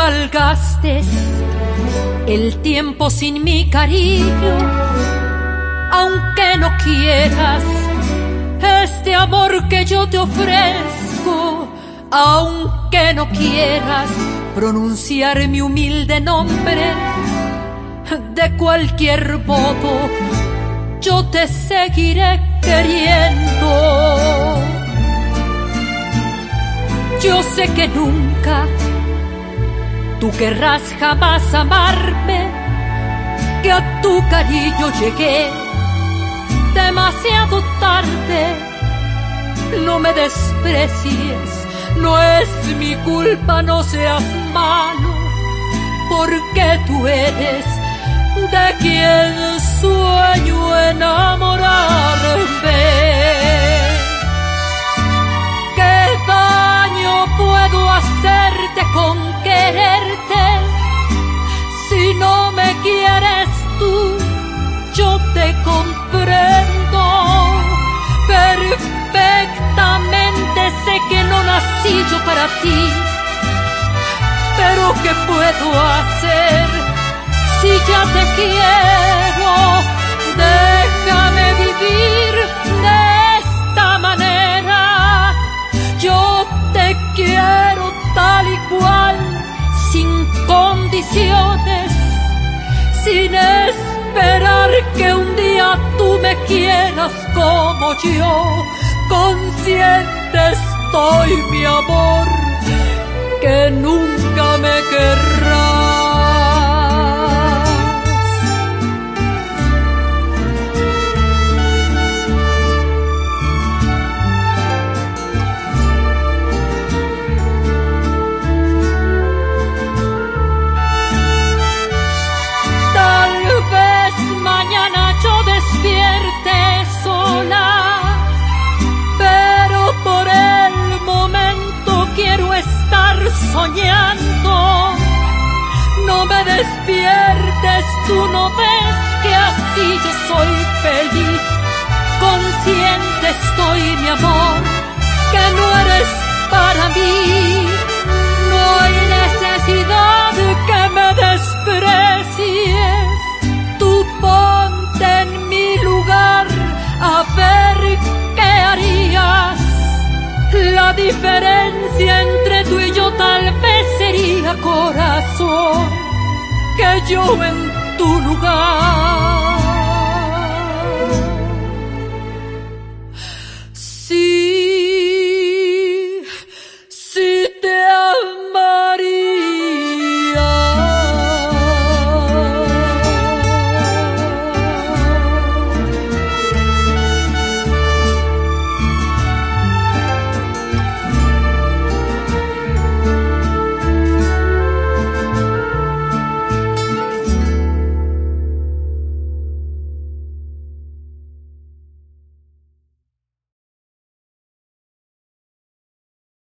malgastes el tiempo sin mi cariño, aunque no quieras este amor que yo te ofrezco, aunque no quieras pronunciar mi humilde nombre. De cualquier modo yo te seguiré queriendo. Yo sé que nunca tú querrás jamás amarme, que a tu cariño llegué demasiado tarde. No me desprecies, no es mi culpa, no seas malo, porque tú eres de quien sueño enamorarme. ¿Qué daño puedo hacerte con quererte? Si no me quieres tú, yo te comprendo. Perfectamente sé que no nací yo para ti, pero ¿qué puedo hacer si ya te quiero? Déjame vivir de esta manera. Yo te quiero tal y cual, sin condiciones, sin esperar que un día tú me quieras como yo. Consciente estoy, mi amor, que nunca me querrás. Tal vez mañana yo despierte sola, pero por el momento quiero estar soñando. No me despiertes, tú no ves que así yo soy feliz. Consciente estoy, mi amor, que no eres para mí. No hay necesidad que me desprecies. Tú ponte en mi lugar a ver qué harías. La diferencia entre tú y yo tal vez sería, corazón, que yo en tu lugar